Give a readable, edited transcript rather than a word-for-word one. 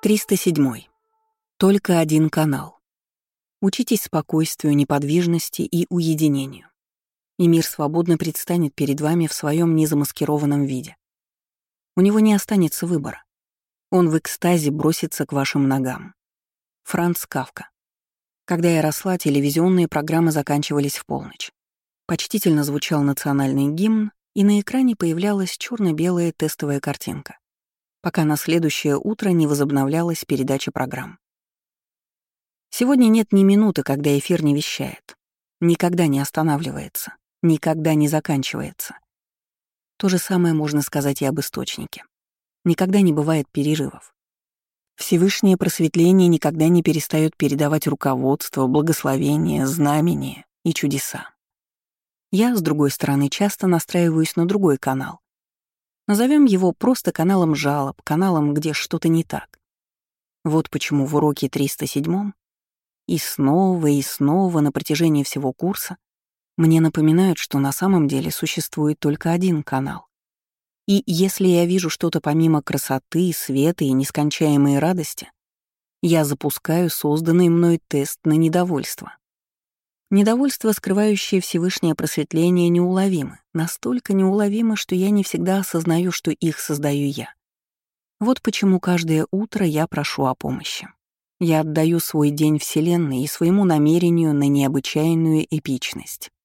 307. Только один канал. Учитесь спокойствию, неподвижности и уединению. И мир свободно предстанет перед вами в своем незамаскированном виде. У него не останется выбора. Он в экстазе бросится к вашим ногам. Франц Кафка. Когда я росла, телевизионные программы заканчивались в полночь. Почтительно звучал национальный гимн, и на экране появлялась черно-белая тестовая картинка, пока на следующее утро не возобновлялась передача программ. Сегодня нет ни минуты, когда эфир не вещает. Никогда не останавливается, никогда не заканчивается. То же самое можно сказать и об источнике. Никогда не бывает перерывов. Всевышнее просветление никогда не перестает передавать руководство, благословение, знамения и чудеса. Я, с другой стороны, часто настраиваюсь на другой канал. Назовем его просто каналом жалоб, каналом, где что-то не так. Вот почему в уроке 307 и снова на протяжении всего курса мне напоминают, что на самом деле существует только один канал. И если я вижу что-то помимо красоты, света и нескончаемой радости, я запускаю созданный мной тест на недовольство. Недовольство, скрывающее Всевышнее просветление, неуловимо, настолько неуловимо, что я не всегда осознаю, что их создаю я. Вот почему каждое утро я прошу о помощи. Я отдаю свой день Вселенной и своему намерению на необычайную эпичность.